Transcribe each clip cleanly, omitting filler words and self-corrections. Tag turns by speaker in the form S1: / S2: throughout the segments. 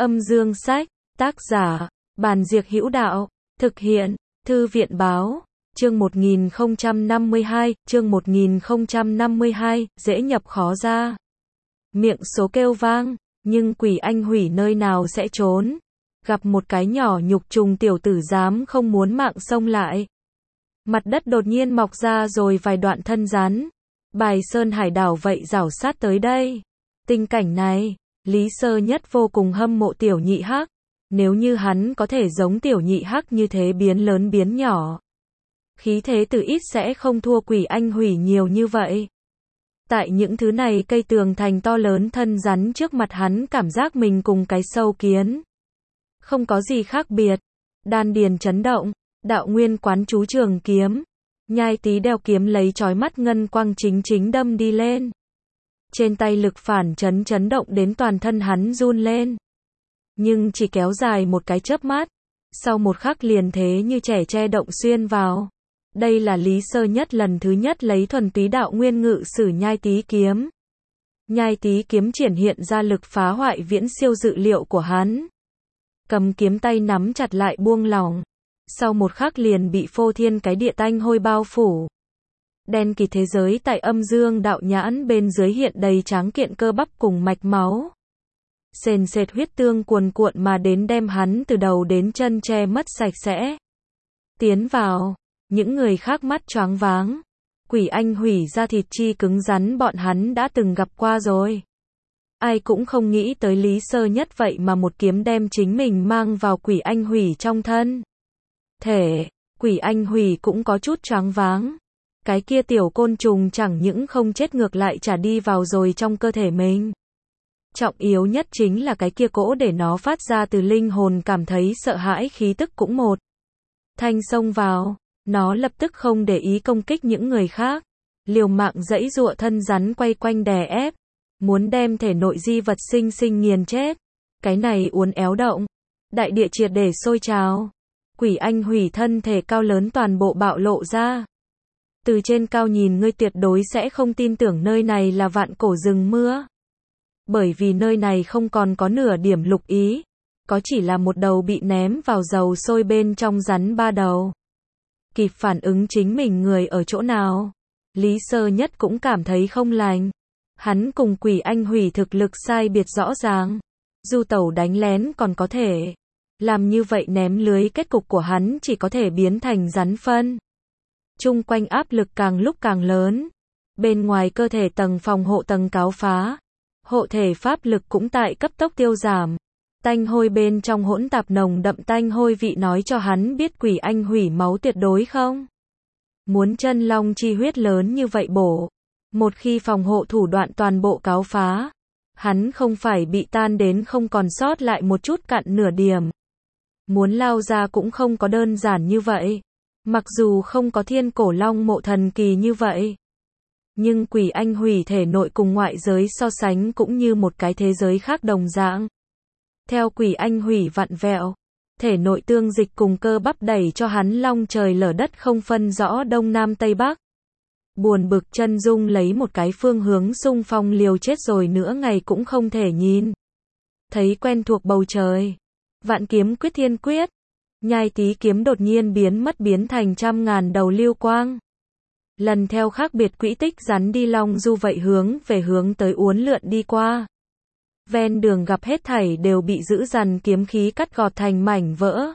S1: Âm dương sách, tác giả, Bàn Diệc Hữu Đạo, thực hiện, Thư viện Báo, chương 1052, dễ nhập khó ra. Miệng số kêu vang, nhưng quỷ anh hủy nơi nào sẽ trốn. Gặp một cái nhỏ nhục trùng tiểu tử dám không muốn mạng xông lại. Mặt đất đột nhiên mọc ra rồi vài đoạn thân rắn. Bài sơn hải đảo vậy rảo sát tới đây. Tình cảnh này, Lý Sơ Nhất vô cùng hâm mộ tiểu nhị hắc. Nếu như hắn có thể giống tiểu nhị hắc như thế biến lớn biến nhỏ. Khí thế từ ít sẽ không thua quỷ anh hủy nhiều như vậy. Tại những thứ này cây tường thành to lớn thân rắn trước mặt hắn cảm giác mình cùng cái sâu kiến. Không có gì khác biệt. Đan điền chấn động, đạo nguyên quán chú trường kiếm. Nhai Tý đeo kiếm lấy chói mắt ngân quang chính đâm đi lên. Trên tay lực phản chấn động đến toàn thân hắn run lên. Nhưng chỉ kéo dài một cái chớp mắt. Sau một khắc liền thế như trẻ tre động xuyên vào. Đây là Lý Sơ Nhất lần thứ nhất lấy thuần túy đạo nguyên ngự sử Nhai Tý kiếm. Nhai Tý kiếm triển hiện ra lực phá hoại viễn siêu dự liệu của hắn. Cầm kiếm tay nắm chặt lại buông lỏng. Sau một khắc liền bị phô thiên cái địa tanh hôi bao phủ. Đen kịt thế giới tại âm dương đạo nhãn bên dưới hiện đầy tráng kiện cơ bắp cùng mạch máu. Sền sệt huyết tương cuồn cuộn mà đến đem hắn từ đầu đến chân che mất sạch sẽ. Tiến vào, những người khác mắt choáng váng. Quỷ anh hủy ra thịt chi cứng rắn bọn hắn đã từng gặp qua rồi. Ai cũng không nghĩ tới Lý Sơ Nhất vậy mà một kiếm đem chính mình mang vào quỷ anh hủy trong thân. Thể, quỷ anh hủy cũng có chút choáng váng. Cái kia tiểu côn trùng chẳng những không chết ngược lại trả đi vào rồi trong cơ thể mình. Trọng yếu nhất chính là cái kia cỗ để nó phát ra từ linh hồn cảm thấy sợ hãi khí tức cũng một. Thanh xông vào, nó lập tức không để ý công kích những người khác. Liều mạng giãy giụa thân rắn quay quanh đè ép. Muốn đem thể nội di vật sinh nghiền chết. Cái này uốn éo động. Đại địa triệt để sôi trào. Quỷ anh hủy thân thể cao lớn toàn bộ bạo lộ ra. Từ trên cao nhìn ngươi tuyệt đối sẽ không tin tưởng nơi này là vạn cổ rừng mưa. Bởi vì nơi này không còn có nửa điểm lục ý. Có chỉ là một đầu bị ném vào dầu sôi bên trong rắn ba đầu. Kịp phản ứng chính mình người ở chỗ nào. Lý Sơ Nhất cũng cảm thấy không lành. Hắn cùng quỷ anh hủy thực lực sai biệt rõ ràng. Du tẩu đánh lén còn có thể. Làm như vậy ném lưới kết cục của hắn chỉ có thể biến thành rắn phân. Chung quanh áp lực càng lúc càng lớn. Bên ngoài cơ thể tầng phòng hộ tầng cáo phá. Hộ thể pháp lực cũng tại cấp tốc tiêu giảm. Tanh hôi bên trong hỗn tạp nồng đậm tanh hôi vị nói cho hắn biết quỷ anh hủy máu tuyệt đối không. Muốn chân long chi huyết lớn như vậy bổ. Một khi phòng hộ thủ đoạn toàn bộ cáo phá. Hắn không phải bị tan đến không còn sót lại một chút cặn nửa điểm. Muốn lao ra cũng không có đơn giản như vậy. Mặc dù không có thiên cổ long mộ thần kỳ như vậy. Nhưng quỷ anh hủy thể nội cùng ngoại giới so sánh cũng như một cái thế giới khác đồng dạng. Theo quỷ anh hủy vặn vẹo. Thể nội tương dịch cùng cơ bắp đẩy cho hắn long trời lở đất không phân rõ đông nam tây bắc. Buồn bực chân dung lấy một cái phương hướng xung phong liều chết rồi nữa ngày cũng không thể nhìn. Thấy quen thuộc bầu trời. Vạn kiếm quyết thiên quyết. Nhai Tý kiếm đột nhiên biến thành trăm ngàn đầu lưu quang. Lần theo khác biệt quỹ tích rắn đi long du vậy hướng tới uốn lượn đi qua. Ven đường gặp hết thảy đều bị dữ dằn kiếm khí cắt gọt thành mảnh vỡ.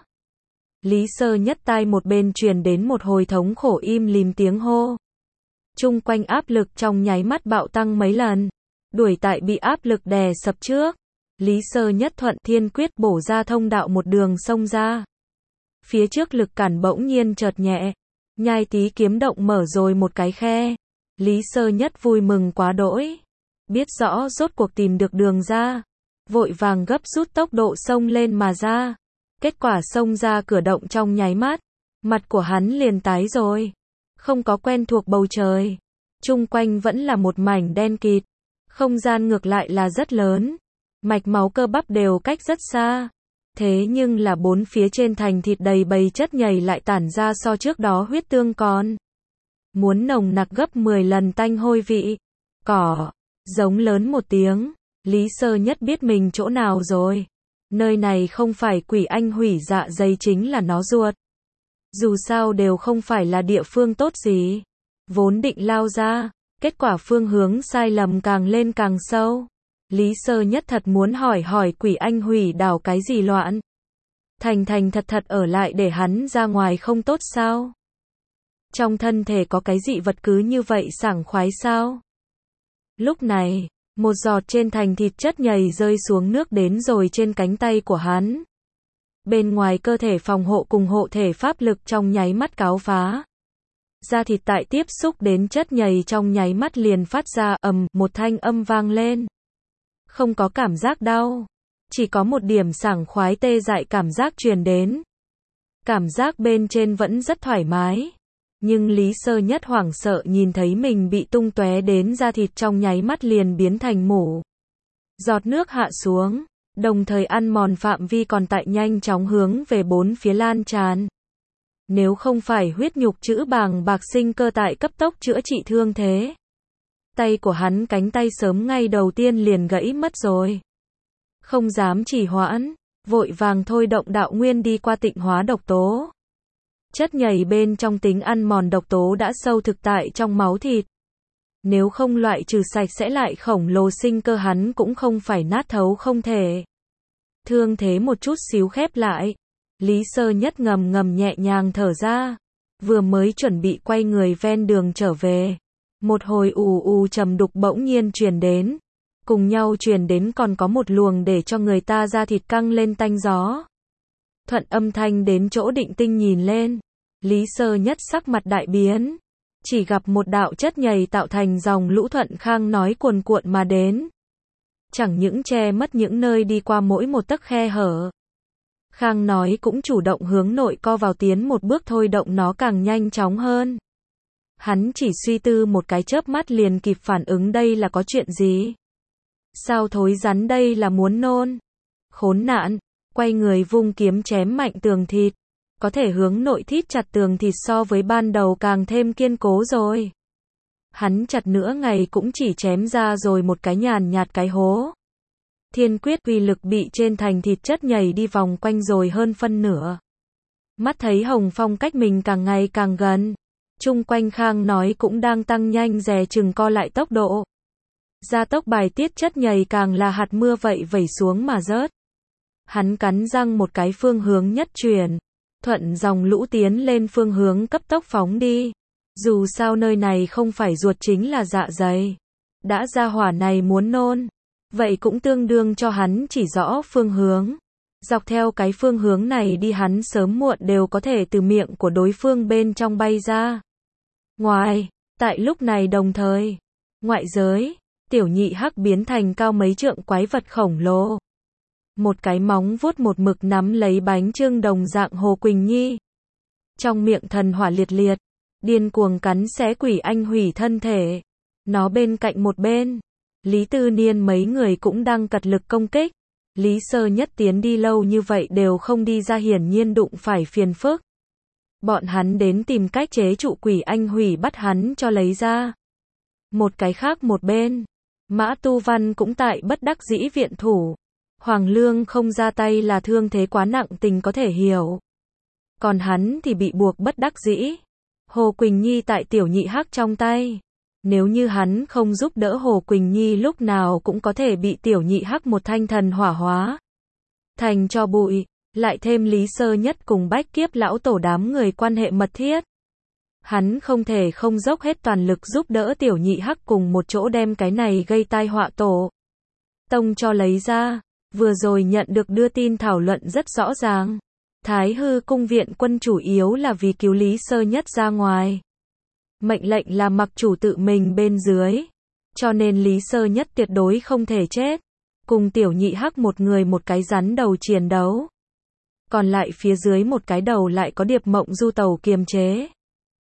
S1: Lý Sơ Nhất tai một bên truyền đến một hồi thống khổ im lìm tiếng hô. Chung quanh áp lực trong nháy mắt bạo tăng mấy lần. Đuổi tại bị áp lực đè sập trước. Lý Sơ Nhất thuận thiên quyết bổ ra thông đạo một đường xông ra. Phía trước lực cản bỗng nhiên chợt nhẹ. Nhai Tý kiếm động mở rồi một cái khe. Lý Sơ Nhất vui mừng quá đỗi. Biết rõ rốt cuộc tìm được đường ra. Vội vàng gấp rút tốc độ xông lên mà ra. Kết quả xông ra cửa động trong nháy mắt. Mặt của hắn liền tái rồi. Không có quen thuộc bầu trời. Chung quanh vẫn là một mảnh đen kịt. Không gian ngược lại là rất lớn. Mạch máu cơ bắp đều cách rất xa. Thế nhưng là bốn phía trên thành thịt đầy bầy chất nhầy lại tản ra so trước đó huyết tương còn. Muốn nồng nặc gấp 10 lần tanh hôi vị. Cỏ. Giống lớn một tiếng. Lý Sơ Nhất biết mình chỗ nào rồi. Nơi này không phải Quỷ Anh hủy dạ dày chính là nó ruột. Dù sao đều không phải là địa phương tốt gì. Vốn định lao ra, kết quả phương hướng sai lầm càng lên càng sâu. Lý Sơ Nhất thật muốn hỏi Quỷ Anh hủy đảo cái gì loạn. Thành thật ở lại để hắn ra ngoài không tốt sao? Trong thân thể có cái dị vật cứ như vậy sảng khoái sao? Lúc này, một giọt trên thành thịt chất nhầy rơi xuống nước đến rồi trên cánh tay của hắn. Bên ngoài cơ thể phòng hộ cùng hộ thể pháp lực trong nháy mắt cáo phá. Da thịt tại tiếp xúc đến chất nhầy trong nháy mắt liền phát ra ầm một thanh âm vang lên. Không có cảm giác đau, chỉ có một điểm sảng khoái tê dại cảm giác truyền đến. Cảm giác bên trên vẫn rất thoải mái. Nhưng Lý Sơ Nhất hoảng sợ nhìn thấy mình bị tung tóe đến da thịt trong nháy mắt liền biến thành mủ. Giọt nước hạ xuống, đồng thời ăn mòn phạm vi còn tại nhanh chóng hướng về bốn phía lan tràn. Nếu không phải huyết nhục chữ bàng bạc sinh cơ tại cấp tốc chữa trị thương thế, tay của hắn cánh tay sớm ngay đầu tiên liền gãy mất rồi. Không dám trì hoãn, vội vàng thôi động đạo nguyên đi qua tịnh hóa độc tố. Chất nhầy bên trong tính ăn mòn độc tố đã sâu thực tại trong máu thịt. Nếu không loại trừ sạch sẽ lại khổng lồ sinh cơ hắn cũng không phải nát thấu không thể. Thương thế một chút xíu khép lại. Lý Sơ Nhất ngầm nhẹ nhàng thở ra. Vừa mới chuẩn bị quay người ven đường trở về. Một hồi ù trầm đục bỗng nhiên truyền đến. Cùng nhau truyền đến còn có một luồng để cho người ta da thịt căng lên tanh gió. Thuận âm thanh đến chỗ Định Tinh nhìn lên. Lý Sơ Nhất sắc mặt đại biến. Chỉ gặp một đạo chất nhầy tạo thành dòng lũ thuận khang nói cuồn cuộn mà đến. Chẳng những che mất những nơi đi qua mỗi một tấc khe hở. Khang nói cũng chủ động hướng nội co vào tiến một bước thôi động nó càng nhanh chóng hơn. Hắn chỉ suy tư một cái chớp mắt liền kịp phản ứng đây là có chuyện gì. Sao thối rắn đây là muốn nôn. Khốn nạn, quay người vung kiếm chém mạnh tường thịt. Có thể hướng nội thít chặt tường thịt so với ban đầu càng thêm kiên cố rồi. Hắn chặt nửa ngày cũng chỉ chém ra rồi một cái nhàn nhạt cái hố. Thiên quyết uy lực bị trên thành thịt chất nhầy đi vòng quanh rồi hơn phân nửa. Mắt thấy Hồng Phong cách mình càng ngày càng gần. Chung quanh Khang nói cũng đang tăng nhanh dè chừng co lại tốc độ. Gia tốc bài tiết chất nhầy càng là hạt mưa vậy vẩy xuống mà rớt. Hắn cắn răng một cái phương hướng nhất chuyển. Thuận dòng lũ tiến lên phương hướng cấp tốc phóng đi. Dù sao nơi này không phải ruột chính là dạ dày. Đã ra hỏa này muốn nôn. Vậy cũng tương đương cho hắn chỉ rõ phương hướng. Dọc theo cái phương hướng này đi hắn sớm muộn đều có thể từ miệng của đối phương bên trong bay ra. Ngoài, tại lúc này đồng thời, ngoại giới, tiểu nhị hắc biến thành cao mấy trượng quái vật khổng lồ. Một cái móng vuốt một mực nắm lấy bánh chưng đồng dạng Hồ Quỳnh Nhi. Trong miệng thần hỏa liệt liệt, điên cuồng cắn xé Quỷ Anh hủy thân thể. Nó bên cạnh một bên, Lý Tư Niên mấy người cũng đang cật lực công kích. Lý Sơ Nhất tiến đi lâu như vậy đều không đi ra hiển nhiên đụng phải phiền phức. Bọn hắn đến tìm cách chế trụ Quỷ Anh hủy bắt hắn cho lấy ra. Một cái khác một bên, Mã Tu Văn cũng tại bất đắc dĩ viện thủ. Hoàng Lương không ra tay là thương thế quá nặng tình có thể hiểu. Còn hắn thì bị buộc bất đắc dĩ. Hồ Quỳnh Nhi tại tiểu nhị hắc trong tay. Nếu như hắn không giúp đỡ Hồ Quỳnh Nhi lúc nào cũng có thể bị tiểu nhị hắc một thanh thần hỏa hóa. Thành cho bụi, lại thêm Lý Sơ Nhất cùng Bách Kiếp lão tổ đám người quan hệ mật thiết. Hắn không thể không dốc hết toàn lực giúp đỡ tiểu nhị hắc cùng một chỗ đem cái này gây tai họa tổ tông cho lấy ra. Vừa rồi nhận được đưa tin thảo luận rất rõ ràng. Thái Hư cung viện quân chủ yếu là vì cứu Lý Sơ Nhất ra ngoài. Mệnh lệnh là mặc chủ tự mình bên dưới. Cho nên Lý Sơ Nhất tuyệt đối không thể chết. Cùng tiểu nhị hắc một người một cái rắn đầu chiến đấu. Còn lại phía dưới một cái đầu lại có Điệp Mộng Du tàu kiềm chế.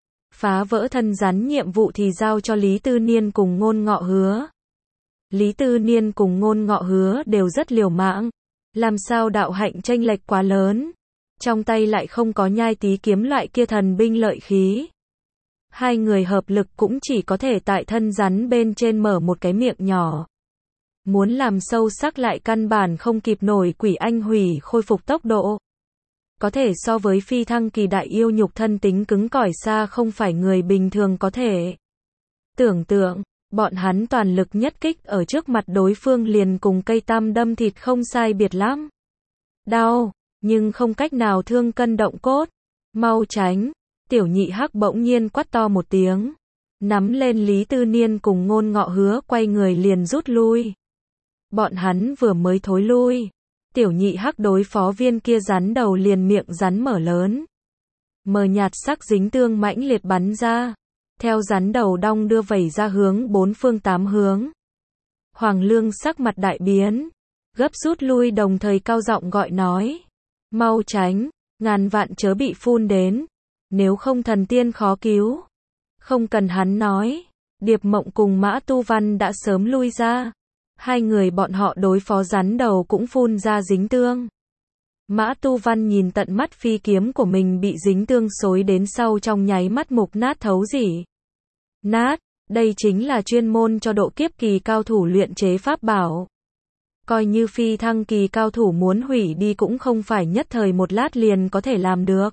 S1: Phá vỡ thân rắn nhiệm vụ thì giao cho Lý Tư Niên cùng Ngôn Ngọ Hứa. Lý Tư Niên cùng Ngôn Ngọ Hứa đều rất liều mạng. Làm sao đạo hạnh chênh lệch quá lớn. Trong tay lại không có nhai tí kiếm loại kia thần binh lợi khí. Hai người hợp lực cũng chỉ có thể tại thân rắn bên trên mở một cái miệng nhỏ. Muốn làm sâu sắc lại căn bản không kịp nổi Quỷ Anh Hủy khôi phục tốc độ. Có thể so với phi thăng kỳ đại yêu nhục thân tính cứng cỏi xa không phải người bình thường có thể. Tưởng tượng, bọn hắn toàn lực nhất kích ở trước mặt đối phương liền cùng cây tăm đâm thịt không sai biệt lắm. Đau, nhưng không cách nào thương cân động cốt. Mau tránh, Tiểu Nhị Hắc bỗng nhiên quát to một tiếng. Nắm lên Lý Tư Niên cùng Ngôn Ngọ Hứa quay người liền rút lui. Bọn hắn vừa mới thối lui. Tiểu Nhị Hắc đối phó viên kia rắn đầu liền miệng rắn mở lớn. Mờ nhạt sắc dính tương mãnh liệt bắn ra. Theo rắn đầu đong đưa vẩy ra hướng bốn phương tám hướng. Hoàng Lương sắc mặt đại biến. Gấp rút lui đồng thời cao giọng gọi nói. Mau tránh, ngàn vạn chớ bị phun đến. Nếu không thần tiên khó cứu. Không cần hắn nói. Điệp Mộng cùng Mã Tu Văn đã sớm lui ra. Hai người bọn họ đối phó rắn đầu cũng phun ra dính tương. Mã Tu Văn nhìn tận mắt phi kiếm của mình bị dính tương xối đến sau trong nháy mắt mục nát thấu rỉ. Nát, đây chính là chuyên môn cho độ kiếp kỳ cao thủ luyện chế pháp bảo. Coi như phi thăng kỳ cao thủ muốn hủy đi cũng không phải nhất thời một lát liền có thể làm được.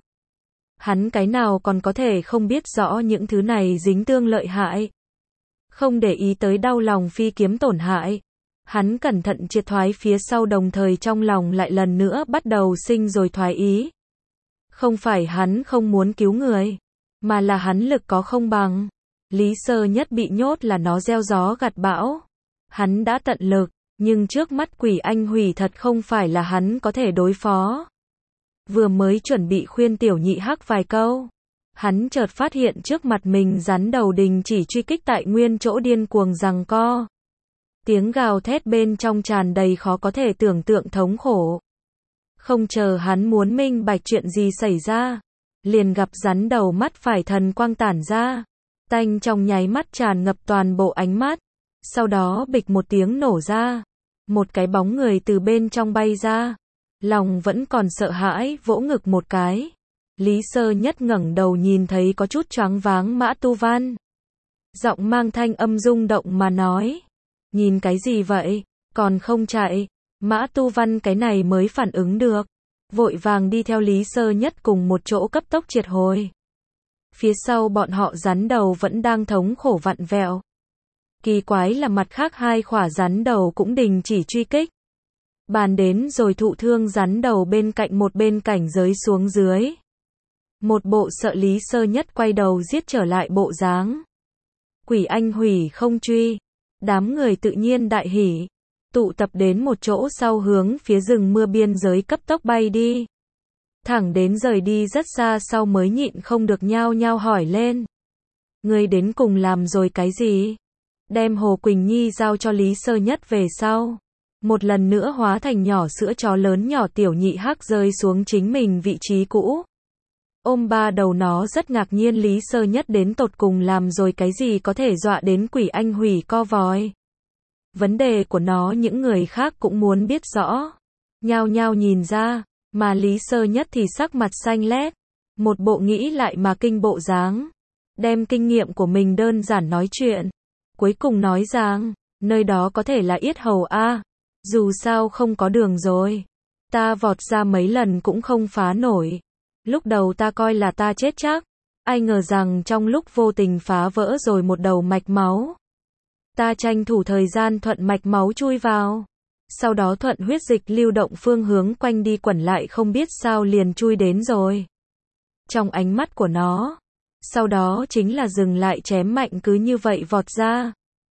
S1: Hắn cái nào còn có thể không biết rõ những thứ này dính tương lợi hại. Không để ý tới đau lòng phi kiếm tổn hại. Hắn cẩn thận triệt thoái phía sau đồng thời trong lòng lại lần nữa bắt đầu sinh rồi thoái ý. Không phải hắn không muốn cứu người, mà là hắn lực có không bằng. Lý Sơ Nhất bị nhốt là nó gieo gió gặt bão. Hắn đã tận lực, nhưng trước mắt Quỷ Anh Hủy thật không phải là hắn có thể đối phó. Vừa mới chuẩn bị khuyên Tiểu Nhị Hắc vài câu, hắn chợt phát hiện trước mặt mình rắn đầu đình chỉ truy kích tại nguyên chỗ điên cuồng giằng co. Tiếng gào thét bên trong tràn đầy khó có thể tưởng tượng thống khổ. Không chờ hắn muốn minh bạch chuyện gì xảy ra, liền gặp rắn đầu mắt phải thần quang tản ra, tanh trong nháy mắt tràn ngập toàn bộ ánh mắt, sau đó bịch một tiếng nổ ra, một cái bóng người từ bên trong bay ra, lòng vẫn còn sợ hãi vỗ ngực một cái. Lý Sơ Nhất ngẩng đầu nhìn thấy có chút choáng váng Mã Tu Văn. Giọng mang thanh âm rung động mà nói. Nhìn cái gì vậy, còn không chạy. Mã Tu Văn cái này mới phản ứng được. Vội vàng đi theo Lý Sơ Nhất cùng một chỗ cấp tốc triệt hồi. Phía sau bọn họ rắn đầu vẫn đang thống khổ vặn vẹo. Kỳ quái là mặt khác hai khỏa rắn đầu cũng đình chỉ truy kích. Bàn đến rồi thụ thương rắn đầu bên cạnh một bên cảnh giới xuống dưới. Một bộ sợ Lý Sơ Nhất quay đầu giết trở lại bộ dáng. Quỷ Anh Hủy không truy. Đám người tự nhiên đại hỉ. Tụ tập đến một chỗ sau hướng phía rừng mưa biên giới cấp tốc bay đi. Thẳng đến rời đi rất xa sau mới nhịn không được nhao nhao hỏi lên. Ngươi đến cùng làm rồi cái gì? Đem Hồ Quỳnh Nhi giao cho Lý Sơ Nhất về sau. Một lần nữa hóa thành nhỏ sữa chó lớn nhỏ Tiểu Nhị Hắc rơi xuống chính mình vị trí cũ. Ôm ba đầu nó rất ngạc nhiên Lý Sơ Nhất đến tột cùng làm rồi cái gì có thể dọa đến Quỷ Anh Hủy co vòi. Vấn đề của nó những người khác cũng muốn biết rõ. Nhao nhao nhìn ra, mà Lý Sơ Nhất thì sắc mặt xanh lét. Một bộ nghĩ lại mà kinh bộ dáng. Đem kinh nghiệm của mình đơn giản nói chuyện. Cuối cùng nói rằng, nơi đó có thể là Yết Hầu A. Dù sao không có đường rồi. Ta vọt ra mấy lần cũng không phá nổi. Lúc đầu ta coi là ta chết chắc. Ai ngờ rằng trong lúc vô tình phá vỡ rồi một đầu mạch máu. Ta tranh thủ thời gian thuận mạch máu chui vào. Sau đó thuận huyết dịch lưu động phương hướng quanh đi quẩn lại không biết sao liền chui đến rồi. Trong ánh mắt của nó. Sau đó chính là dừng lại chém mạnh cứ như vậy vọt ra.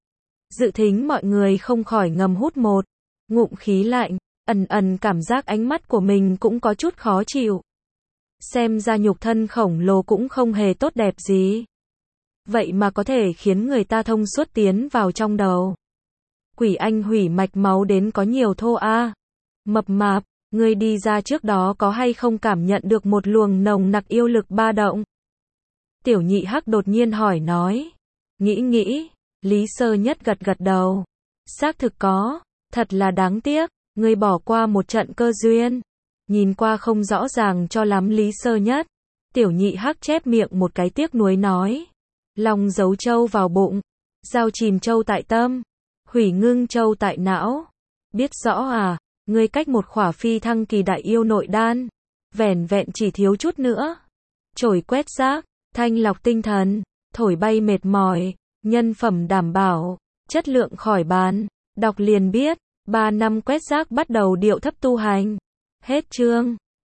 S1: Dự thính mọi người không khỏi ngầm hút một ngụm khí lạnh. Ẩn ẩn cảm giác ánh mắt của mình cũng có chút khó chịu. Xem ra nhục thân khổng lồ cũng không hề tốt đẹp gì. Vậy mà có thể khiến người ta thông suốt tiến vào trong đầu. Quỷ Anh Hủy mạch máu đến có nhiều thô a. Mập mạp, ngươi đi ra trước đó có hay không cảm nhận được một luồng nồng nặc yêu lực ba động? Tiểu Nhị Hắc đột nhiên hỏi nói. Nghĩ, Lý Sơ Nhất gật gật đầu. Xác thực có, thật là đáng tiếc, ngươi bỏ qua một trận cơ duyên. Nhìn qua không rõ ràng cho lắm Lý Sơ Nhất. Tiểu Nhị Hắc chép miệng một cái tiếc nuối nói. Lòng giấu trâu vào bụng, dao chìm trâu tại tâm. Hủy ngưng châu tại não. Biết rõ à, ngươi cách một khỏa phi thăng kỳ đại yêu nội đan. Vẻn vẹn chỉ thiếu chút nữa. Chổi quét rác, thanh lọc tinh thần, thổi bay mệt mỏi, nhân phẩm đảm bảo, chất lượng khỏi bàn. Đọc liền biết, 3 năm quét rác bắt đầu điệu thấp tu hành. Hết chương.